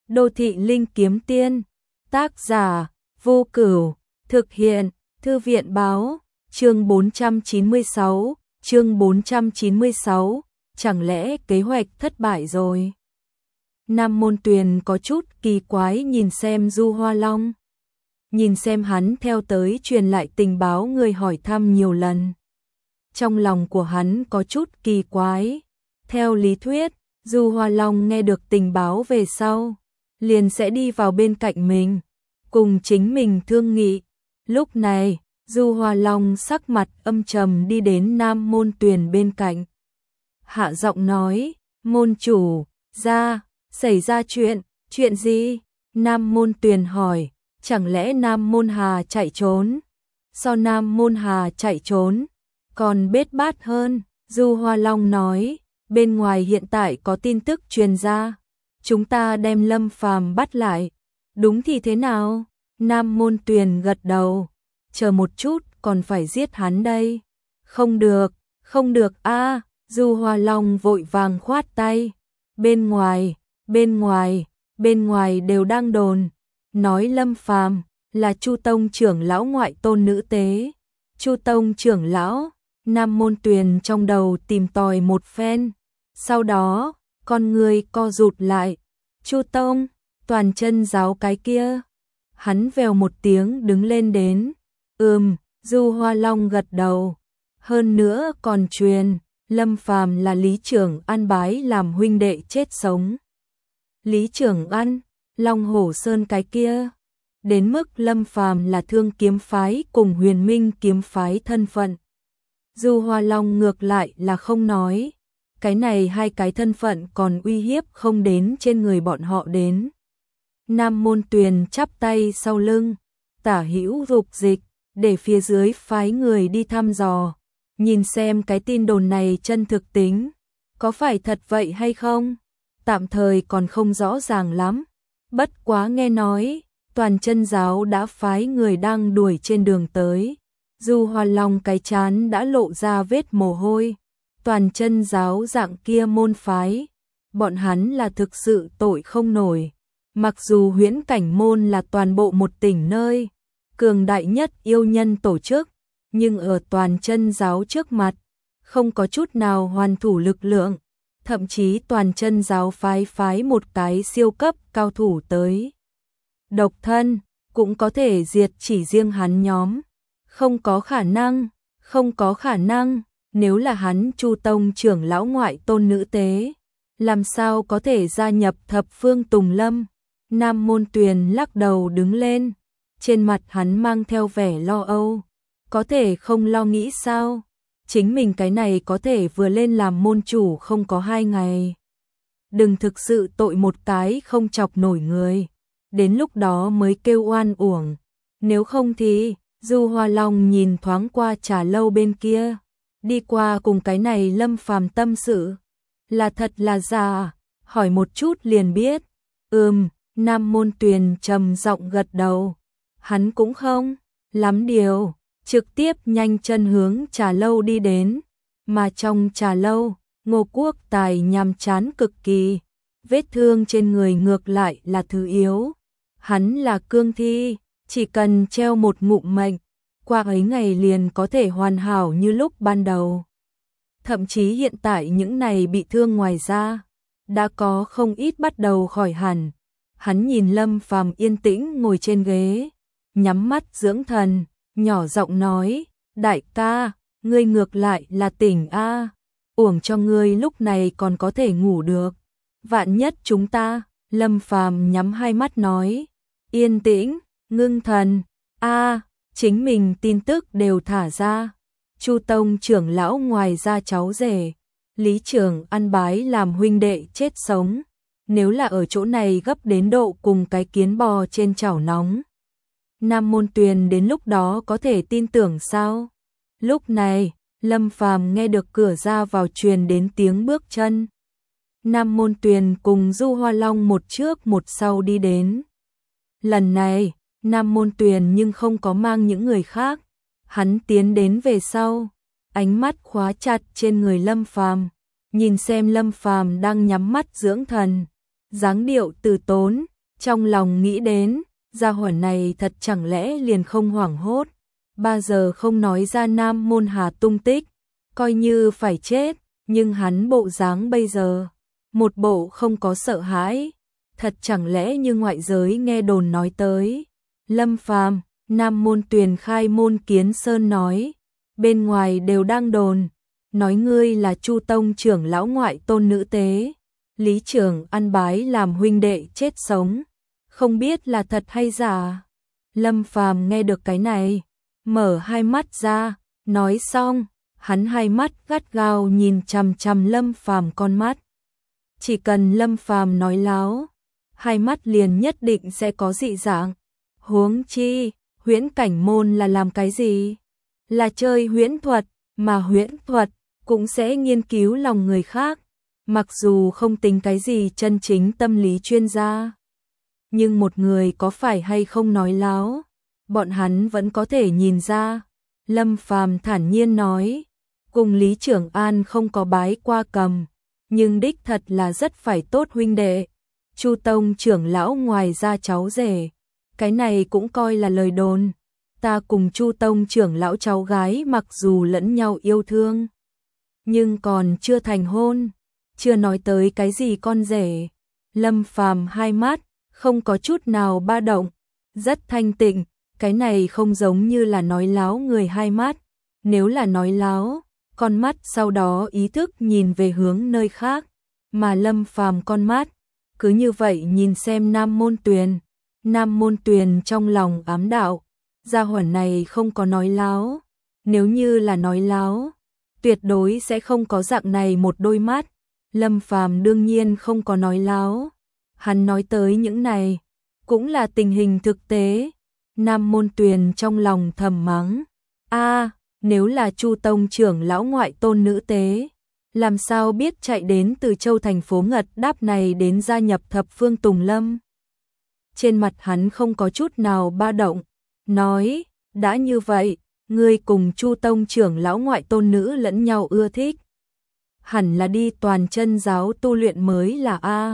Đô thị linh kiếm tiên, tác giả Vô Cửu, thực hiện Thư viện báo, chương 496, chẳng lẽ kế hoạch thất bại rồi? Nam Môn Tuyền có chút kỳ quái nhìn xem Du Hoa Long. Nhìn xem hắn theo tới truyền lại tình báo người hỏi thăm nhiều lần. Trong lòng của hắn có chút kỳ quái. Theo lý thuyết, Du Hoa Long nghe được tình báo về sau, liền sẽ đi vào bên cạnh mình, cùng chính mình thương nghị. Lúc này, Du Hoa Long sắc mặt âm trầm đi đến Nam Môn Tuyền bên cạnh. Hạ giọng nói, môn chủ, xảy ra chuyện gì? Nam Môn Tuyền hỏi, chẳng lẽ Nam Môn Hà chạy trốn? So Nam Môn Hà chạy trốn, còn bết bát hơn. Du Hoa Long nói, bên ngoài hiện tại có tin tức truyền ra, chúng ta đem Lâm Phàm bắt lại. Đúng thì thế nào? Nam Môn Tuyền gật đầu, chờ một chút còn phải giết hắn đây. Không được a. Du Hoa Long vội vàng khoát tay. Bên ngoài đều đang đồn, nói Lâm Phàm là Chu Tông trưởng lão ngoại tôn nữ tế. Chu Tông trưởng lão? Nam Môn Tuyền trong đầu tìm tòi một phen, sau đó con người co rụt lại. Chu Tông, Toàn Chân giáo cái kia. Hắn vèo một tiếng đứng lên đến. Du Hoa Long gật đầu. Hơn nữa còn truyền, Lâm Phàm là Lý Trưởng An bái làm huynh đệ chết sống. Lý Trưởng An, Long Hổ Sơn cái kia. Đến mức Lâm Phàm là Thương Kiếm phái cùng Huyền Minh kiếm phái thân phận. Du Hoa Long ngược lại là không nói. Cái này hai cái thân phận còn uy hiếp không đến trên người bọn họ đến. Nam Môn Tuyền chắp tay sau lưng, tả hữu dục dịch, để phía dưới phái người đi thăm dò, nhìn xem cái tin đồn này chân thực tính, có phải thật vậy hay không? Tạm thời còn không rõ ràng lắm, bất quá nghe nói, Toàn Chân giáo đã phái người đang đuổi trên đường tới. Du Hoa Long cái trán đã lộ ra vết mồ hôi. Toàn Chân giáo dạng kia môn phái, bọn hắn là thực sự tội không nổi. Mặc dù Huyễn Cảnh môn là toàn bộ một tỉnh nơi cường đại nhất yêu nhân tổ chức, nhưng ở Toàn Chân giáo trước mặt, không có chút nào hoàn thủ lực lượng. Thậm chí Toàn Chân giáo phái một cái siêu cấp cao thủ tới. Độc thân, cũng có thể diệt chỉ riêng hắn nhóm. Không có khả năng, nếu là hắn Chu Tông trưởng lão ngoại tôn nữ tế, làm sao có thể gia nhập Thập Phương Tùng Lâm? Nam Môn Tuyền lắc đầu đứng lên, trên mặt hắn mang theo vẻ lo âu. Có thể không lo nghĩ sao? Chính mình cái này có thể vừa lên làm môn chủ không có 2 ngày. Đừng thực sự tội một cái không chọc nổi người, đến lúc đó mới kêu oan uổng. Nếu không thì, Du Hoa Long nhìn thoáng qua trà lâu bên kia, đi qua cùng cái này Lâm Phàm tâm sự. Là thật là giả? Hỏi một chút liền biết. Nam Môn Tuyền trầm giọng gật đầu. Hắn cũng không lắm điều, trực tiếp nhanh chân hướng trà lâu đi đến. Mà trong trà lâu, Ngô Quốc Tài nhàm chán cực kỳ. Vết thương trên người ngược lại là thứ yếu. Hắn là cương thi, chỉ cần treo một ngụm mệnh, qua ấy ngày liền có thể hoàn hảo như lúc ban đầu. Thậm chí hiện tại những này bị thương ngoài ra, đã có không ít bắt đầu khỏi hẳn. Hắn nhìn Lâm Phàm yên tĩnh ngồi trên ghế, nhắm mắt dưỡng thần, nhỏ giọng nói, đại ca, ngươi ngược lại là tỉnh a, uổng cho ngươi lúc này còn có thể ngủ được. Vạn nhất chúng ta, Lâm Phàm nhắm hai mắt nói, yên tĩnh, ngưng thần, chính mình tin tức đều thả ra. Chu Tông trưởng lão ngoài ra cháu rể, Lý Trưởng An bái làm huynh đệ chết sống. Nếu là ở chỗ này gấp đến độ cùng cái kiến bò trên chảo nóng, Nam Môn Tuyền đến lúc đó có thể tin tưởng sao? Lúc này, Lâm Phàm nghe được cửa ra vào truyền đến tiếng bước chân. Nam Môn Tuyền cùng Du Hoa Long một trước một sau đi đến. Lần này, Nam Môn Tuyền nhưng không có mang những người khác. Hắn tiến đến về sau, ánh mắt khóa chặt trên người Lâm Phàm, nhìn xem Lâm Phàm đang nhắm mắt dưỡng thần, dáng điệu từ tốn, Trong lòng nghĩ đến, gia hỏa này thật chẳng lẽ liền không hoảng hốt, 3 giờ không nói ra Nam Môn Hà tung tích, coi như phải chết, nhưng hắn bộ dáng bây giờ, một bộ không có sợ hãi, thật chẳng lẽ như ngoại giới nghe đồn nói tới. Lâm Phàm, Nam Môn Tuyền khai môn kiến sơn nói, bên ngoài đều đang đồn, nói ngươi là Chu Tông trưởng lão ngoại tôn nữ tế, lý trưởng ăn bái làm huynh đệ chết sống, không biết là thật hay giả. Lâm Phàm nghe được cái này, mở hai mắt ra, nói xong, hắn hai mắt gắt gao nhìn chằm chằm Lâm Phàm con mắt. Chỉ cần Lâm Phàm nói láo, hai mắt liền nhất định sẽ có dị dạng. Huống chi, huyễn cảnh môn là làm cái gì? Là chơi huyễn thuật, mà huyễn thuật cũng sẽ nghiên cứu lòng người khác, mặc dù không tính cái gì chân chính tâm lý chuyên gia. Nhưng một người có phải hay không nói láo, bọn hắn vẫn có thể nhìn ra. Lâm Phàm thản nhiên nói, cùng Lý Trưởng An không có bái qua cầm, nhưng đích thật là rất phải tốt huynh đệ. Chu Tông trưởng lão ngoài ra cháu rể, cái này cũng coi là lời đồn. Ta cùng Chu Tông trưởng lão cháu gái mặc dù lẫn nhau yêu thương, nhưng còn chưa thành hôn, chưa nói tới cái gì con rể. Lâm Phàm hai mắt không có chút nào ba động, rất thanh tịnh, cái này không giống như là nói láo người hai mắt. Nếu là nói láo, con mắt sau đó ý thức nhìn về hướng nơi khác, mà Lâm Phàm con mắt cứ như vậy nhìn xem Nam Môn Tuyền. Nam Môn Tuyền trong lòng ám đạo, gia hỏa này không có nói láo, nếu như là nói láo, tuyệt đối sẽ không có dạng này một đôi mắt. Lâm Phàm đương nhiên không có nói láo, hắn nói tới những này cũng là tình hình thực tế. Nam Môn Tuyền trong lòng thầm mắng, nếu là Chu Tông trưởng lão ngoại tôn nữ tế, làm sao biết chạy đến từ Châu thành phố Ngật Đáp này đến gia nhập Thập Phương Tùng Lâm. Trên mặt hắn không có chút nào ba động, nói, đã như vậy, ngươi cùng Chu Tông trưởng lão ngoại tôn nữ lẫn nhau ưa thích, hẳn là đi Toàn Chân giáo tu luyện mới là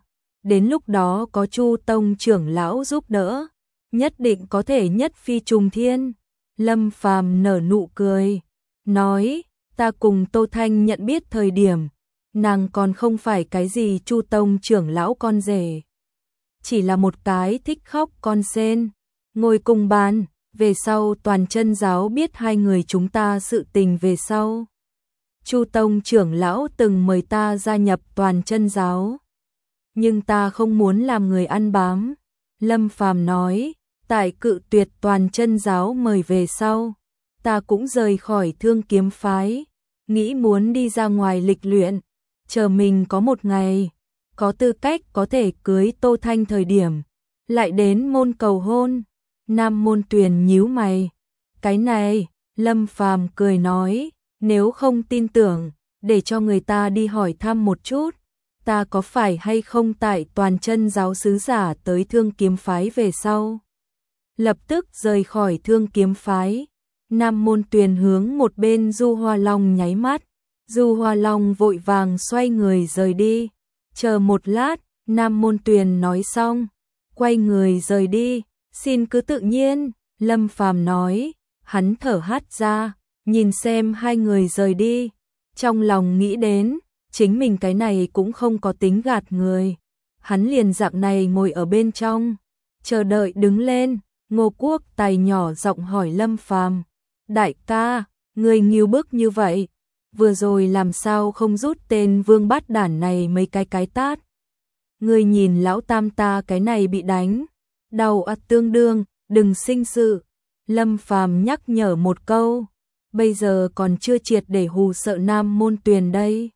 đến lúc đó có Chu Tông trưởng lão giúp đỡ, nhất định có thể nhất phi trùng thiên. Lâm Phàm nở nụ cười, nói, ta cùng Tô Thanh nhận biết thời điểm, nàng còn không phải cái gì Chu Tông trưởng lão con rể, chỉ là một cái thích khóc con sen, ngồi cùng bàn. Về sau Toàn Chân giáo biết hai người chúng ta sự tình về sau, Chu Tông trưởng lão từng mời ta gia nhập Toàn Chân giáo, nhưng ta không muốn làm người ăn bám. Lâm Phàm nói, tại cự tuyệt Toàn Chân giáo mời về sau, ta cũng rời khỏi Thương Kiếm phái, nghĩ muốn đi ra ngoài lịch luyện, chờ mình có một ngày có tư cách có thể cưới Tô Thanh thời điểm, lại đến môn cầu hôn. Nam Môn Tuyền nhíu mày, cái này. Lâm Phàm cười nói, nếu không tin tưởng, để cho người ta đi hỏi thăm một chút, ta có phải hay không tại Toàn Chân giáo sứ giả tới Thương Kiếm phái về sau, lập tức rời khỏi Thương Kiếm phái. Nam Môn Tuyền hướng một bên Du Hoa Long nháy mắt, Du Hoa Long vội vàng xoay người rời đi. Chờ một lát, Nam Môn Tuyền nói xong, quay người rời đi, xin cứ tự nhiên. Lâm Phàm nói, hắn thở hắt ra, nhìn xem hai người rời đi, trong lòng nghĩ đến, chính mình cái này cũng không có tính gạt người. Hắn liền dạng này ngồi ở bên trong, chờ đợi đứng lên. Ngô Quốc Tài nhỏ giọng hỏi Lâm Phàm, đại ca, người nghiêu bức như vậy, vừa rồi làm sao không rút tên Vương Bát Đản này mấy cái tát? Người nhìn lão tam ta cái này bị đánh, đầu tương đương, đừng sinh sự. Lâm Phàm nhắc nhở một câu, bây giờ còn chưa triệt để hù sợ Nam Môn Tuyền đây.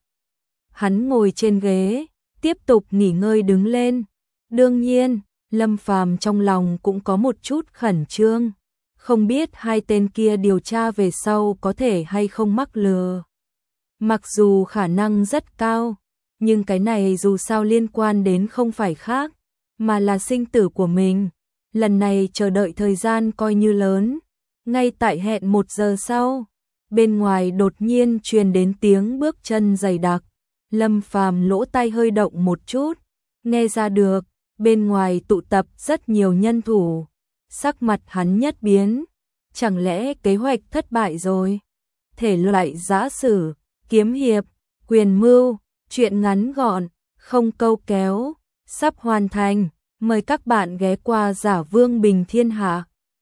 Hắn ngồi trên ghế, tiếp tục nghỉ ngơi đứng lên. Đương nhiên, Lâm Phàm trong lòng cũng có một chút khẩn trương, không biết hai tên kia điều tra về sau có thể hay không mắc lừa. Mặc dù khả năng rất cao, nhưng cái này dù sao liên quan đến không phải khác, mà là sinh tử của mình. Lần này chờ đợi thời gian coi như lớn. Ngay tại hẹn 1 giờ sau, bên ngoài đột nhiên truyền đến tiếng bước chân dày đặc. Lâm Phàm lỗ tai hơi động một chút, nghe ra được, bên ngoài tụ tập rất nhiều nhân thủ. Sắc mặt hắn nhất biến, chẳng lẽ kế hoạch thất bại rồi? Thể loại giã sử, kiếm hiệp, quyền mưu, truyện ngắn gọn, không câu kéo, sắp hoàn thành. Mời các bạn ghé qua Giả Vương Bình Thiên Hạ.